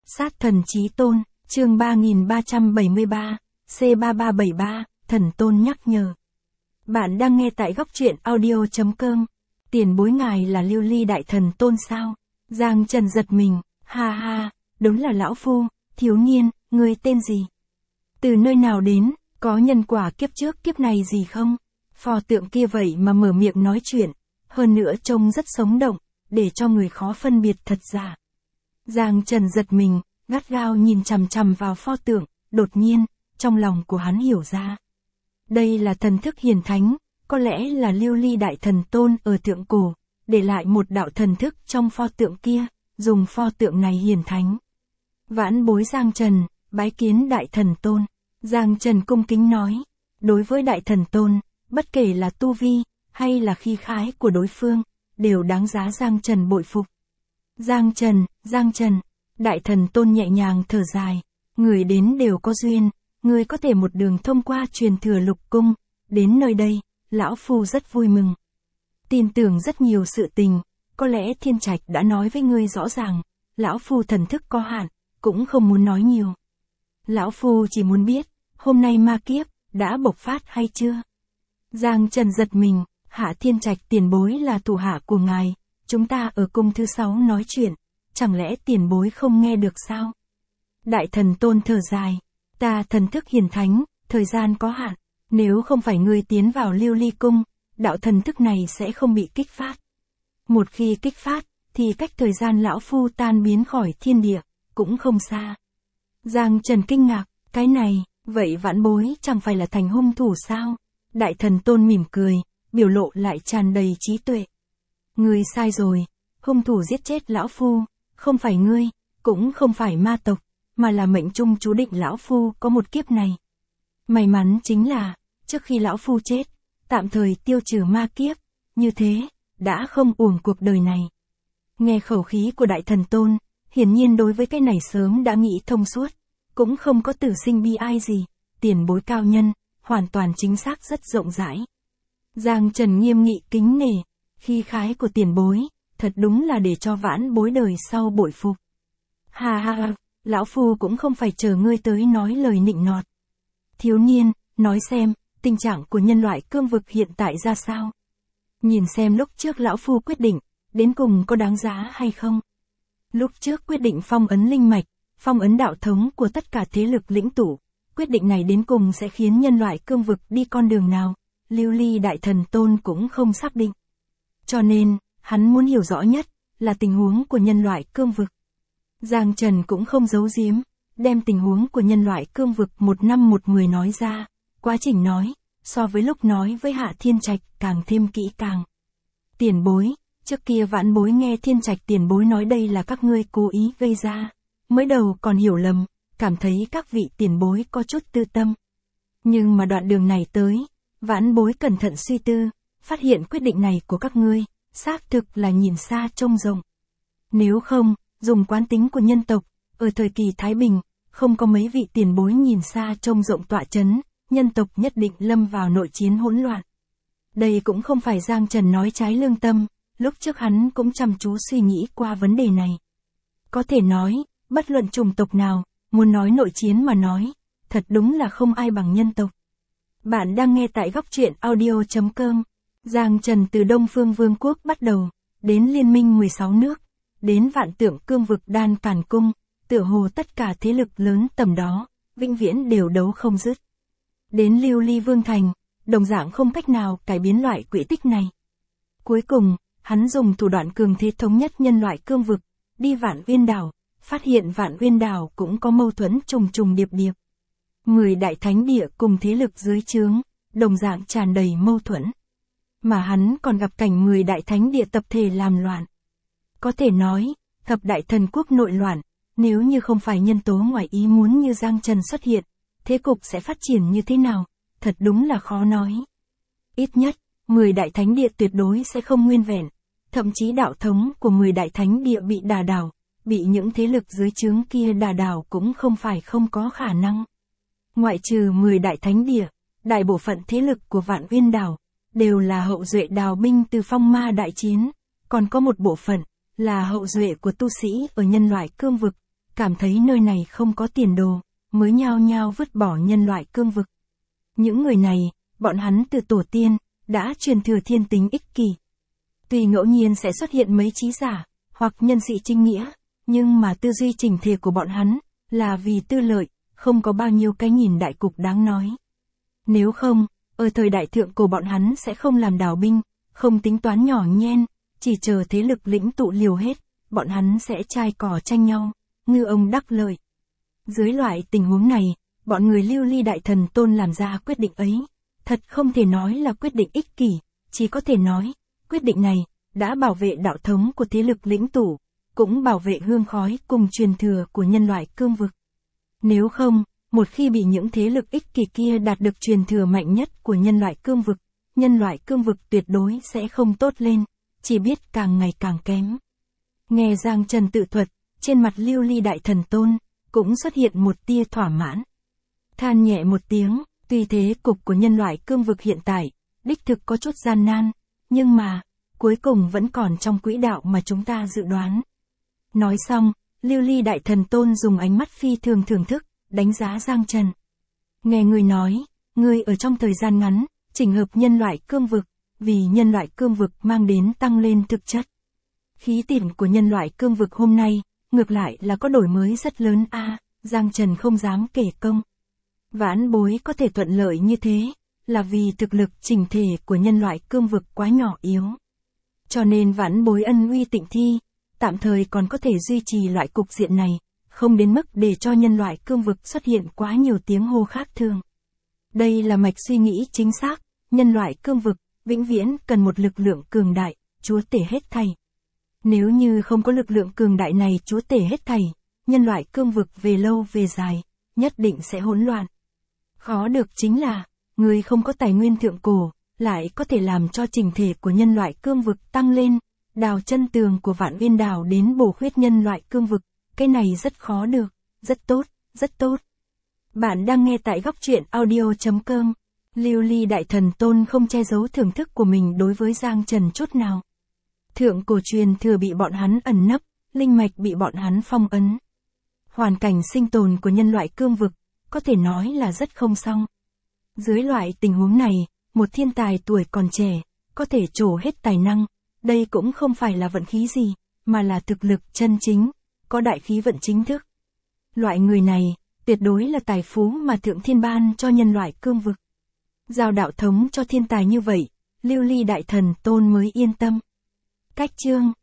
Sát thần chí tôn, chương 3373, C3373, thần tôn nhắc nhở. Bạn đang nghe tại góc truyện audio.com. Tiền bối ngài là Lưu Ly đại thần tôn sao? Giang Trần giật mình, ha ha, đúng là lão phu, thiếu niên, ngươi tên gì? Từ nơi nào đến, có nhân quả kiếp trước kiếp này gì không? Pho tượng kia vậy mà mở miệng nói chuyện, hơn nữa trông rất sống động, để cho người khó phân biệt thật giả. Giang Trần giật mình, gắt gao nhìn chằm chằm vào pho tượng, đột nhiên, trong lòng của hắn hiểu ra. Đây là thần thức hiền thánh, có lẽ là Lưu Ly đại thần tôn ở thượng cổ, để lại một đạo thần thức trong pho tượng kia, dùng pho tượng này hiền thánh. Vãn bối Giang Trần, bái kiến đại thần tôn. Giang Trần cung kính nói, đối với đại thần tôn, bất kể là tu vi, hay là khí khái của đối phương, đều đáng giá Giang Trần bội phục. Giang Trần, đại thần tôn nhẹ nhàng thở dài, người đến đều có duyên, người có thể một đường thông qua truyền thừa lục cung, đến nơi đây, lão phu rất vui mừng. Tin tưởng rất nhiều sự tình, có lẽ thiên trạch đã nói với ngươi rõ ràng, lão phu thần thức có hạn, cũng không muốn nói nhiều. Lão phu chỉ muốn biết, hôm nay ma kiếp, đã bộc phát hay chưa? Giang Trần giật mình, Hạ Thiên Trạch tiền bối là thủ hạ của ngài, chúng ta ở cung thứ 6 nói chuyện, chẳng lẽ tiền bối không nghe được sao? Đại thần tôn thở dài, ta thần thức hiền thánh, thời gian có hạn, nếu không phải ngươi tiến vào Lưu Ly cung, đạo thần thức này sẽ không bị kích phát. Một khi kích phát, thì cách thời gian lão phu tan biến khỏi thiên địa, cũng không xa. Giang Trần kinh ngạc, cái này, vậy vãn bối chẳng phải là thành hung thủ sao? Đại thần tôn mỉm cười, biểu lộ lại tràn đầy trí tuệ. Ngươi sai rồi, hung thủ giết chết lão phu, không phải ngươi, cũng không phải ma tộc, mà là mệnh trung chú định lão phu có một kiếp này. May mắn chính là, trước khi lão phu chết, tạm thời tiêu trừ ma kiếp, như thế, đã không uổng cuộc đời này. Nghe khẩu khí của đại thần tôn, hiển nhiên đối với cái này sớm đã nghĩ thông suốt, cũng không có tử sinh bi ai gì, tiền bối cao nhân, hoàn toàn chính xác rất rộng rãi. Giang Trần nghiêm nghị kính nể, khí khái của tiền bối, thật đúng là để cho vãn bối đời sau bội phục. Ha ha ha, lão phu cũng không phải chờ ngươi tới nói lời nịnh nọt. Thiếu niên, nói xem, tình trạng của nhân loại cương vực hiện tại ra sao? Nhìn xem lúc trước lão phu quyết định, đến cùng có đáng giá hay không? Lúc trước quyết định phong ấn linh mạch, phong ấn đạo thống của tất cả thế lực lĩnh tụ, quyết định này đến cùng sẽ khiến nhân loại cương vực đi con đường nào, Lưu Ly đại thần tôn cũng không xác định. Cho nên, hắn muốn hiểu rõ nhất, là tình huống của nhân loại cương vực. Giang Trần cũng không giấu giếm, đem tình huống của nhân loại cương vực một năm một người nói ra, quá trình nói, so với lúc nói với Hạ Thiên Trạch càng thêm kỹ càng. Tiền bối, trước kia vãn bối nghe Thiên Trạch tiền bối nói đây là các ngươi cố ý gây ra, mới đầu còn hiểu lầm, cảm thấy các vị tiền bối có chút tư tâm. Nhưng mà đoạn đường này tới, vãn bối cẩn thận suy tư, phát hiện quyết định này của các ngươi, xác thực là nhìn xa trông rộng. Nếu không, dùng quán tính của nhân tộc, ở thời kỳ Thái Bình, không có mấy vị tiền bối nhìn xa trông rộng tọa chấn, nhân tộc nhất định lâm vào nội chiến hỗn loạn. Đây cũng không phải Giang Trần nói trái lương tâm, lúc trước hắn cũng chăm chú suy nghĩ qua vấn đề này. Có thể nói, bất luận chủng tộc nào, muốn nói nội chiến mà nói, thật đúng là không ai bằng nhân tộc. Bạn đang nghe tại góc truyện audio.com. Giang Trần từ Đông Phương Vương quốc bắt đầu, đến Liên minh 16 nước, đến Vạn Tượng cương vực Đan Càn Cung, tựa hồ tất cả thế lực lớn tầm đó, vĩnh viễn đều đấu không dứt. Đến Lưu Ly Vương Thành, đồng dạng không cách nào cải biến loại quỹ tích này. Cuối cùng, hắn dùng thủ đoạn cường thế thống nhất nhân loại cương vực, đi Vạn Uyên đảo, phát hiện Vạn Uyên đảo cũng có mâu thuẫn trùng trùng điệp điệp. 10 đại thánh địa cùng thế lực dưới trướng, đồng dạng tràn đầy mâu thuẫn. Mà hắn còn gặp cảnh 10 đại thánh địa tập thể làm loạn. Có thể nói, thập đại thần quốc nội loạn, nếu như không phải nhân tố ngoài ý muốn như Giang Trần xuất hiện, thế cục sẽ phát triển như thế nào, thật đúng là khó nói. Ít nhất, 10 đại thánh địa tuyệt đối sẽ không nguyên vẹn, thậm chí đạo thống của 10 đại thánh địa bị đả đảo, bị những thế lực dưới trướng kia đả đảo cũng không phải không có khả năng. Ngoại trừ 10 đại thánh địa, đại bộ phận thế lực của Vạn Uyên đảo, đều là hậu duệ đào binh từ phong ma đại chiến, còn có một bộ phận, là hậu duệ của tu sĩ ở nhân loại cương vực, cảm thấy nơi này không có tiền đồ, mới nhao nhao vứt bỏ nhân loại cương vực. Những người này, bọn hắn từ tổ tiên, đã truyền thừa thiên tính ích kỷ. Tuy ngẫu nhiên sẽ xuất hiện mấy trí giả, hoặc nhân sĩ chính nghĩa, nhưng mà tư duy chỉnh thể của bọn hắn, là vì tư lợi, không có bao nhiêu cái nhìn đại cục đáng nói. Nếu không, ở thời đại thượng cổ bọn hắn sẽ không làm đảo binh, không tính toán nhỏ nhen, chỉ chờ thế lực lĩnh tụ liều hết, bọn hắn sẽ chai cỏ tranh nhau, ngư ông đắc lợi. Dưới loại tình huống này, bọn người Lưu Ly Đại Thần Tôn làm ra quyết định ấy, thật không thể nói là quyết định ích kỷ, chỉ có thể nói, quyết định này, đã bảo vệ đạo thống của thế lực lĩnh tụ, cũng bảo vệ hương khói cùng truyền thừa của nhân loại cương vực. Nếu không, một khi bị những thế lực ích kỷ kia đạt được truyền thừa mạnh nhất của nhân loại cương vực tuyệt đối sẽ không tốt lên, chỉ biết càng ngày càng kém. Nghe Giang Trần tự thuật, trên mặt Lưu Ly Đại Thần Tôn, cũng xuất hiện một tia thỏa mãn. Than nhẹ một tiếng, tuy thế cục của nhân loại cương vực hiện tại, đích thực có chút gian nan, nhưng mà, cuối cùng vẫn còn trong quỹ đạo mà chúng ta dự đoán. Nói xong, Lưu Ly Đại Thần Tôn dùng ánh mắt phi thường thưởng thức, đánh giá Giang Trần. Nghe người nói, người ở trong thời gian ngắn, chỉnh hợp nhân loại cương vực, vì nhân loại cương vực mang đến tăng lên thực chất. Khí tiễn của nhân loại cương vực hôm nay, ngược lại là có đổi mới rất lớn Giang Trần không dám kể công. Vãn bối có thể thuận lợi như thế, là vì thực lực chỉnh thể của nhân loại cương vực quá nhỏ yếu. Cho nên vãn bối ân uy tịnh thi, tạm thời còn có thể duy trì loại cục diện này, không đến mức để cho nhân loại cương vực xuất hiện quá nhiều tiếng hô khác thường. Đây là mạch suy nghĩ chính xác, nhân loại cương vực, vĩnh viễn cần một lực lượng cường đại, chúa tể hết thảy. Nếu như không có lực lượng cường đại này chúa tể hết thảy, nhân loại cương vực về lâu về dài, nhất định sẽ hỗn loạn. Khó được chính là, người không có tài nguyên thượng cổ, lại có thể làm cho chỉnh thể của nhân loại cương vực tăng lên, đào chân tường của Vạn Uyên Đảo đến bổ khuyết nhân loại cương vực, cái này rất khó được, rất tốt, rất tốt. Bạn đang nghe tại góc truyện audio.com. Lưu Ly Đại Thần Tôn không che giấu thưởng thức của mình đối với Giang Trần chút nào. Thượng cổ truyền thừa bị bọn hắn ẩn nấp, linh mạch bị bọn hắn phong ấn. Hoàn cảnh sinh tồn của nhân loại cương vực, có thể nói là rất không xong. Dưới loại tình huống này, một thiên tài tuổi còn trẻ, có thể trổ hết tài năng, đây cũng không phải là vận khí gì, mà là thực lực chân chính, có đại khí vận chính thức. Loại người này, tuyệt đối là tài phú mà Thượng Thiên ban cho nhân loại cương vực. Giao đạo thống cho thiên tài như vậy, Lưu Ly Đại Thần Tôn mới yên tâm. Cách chương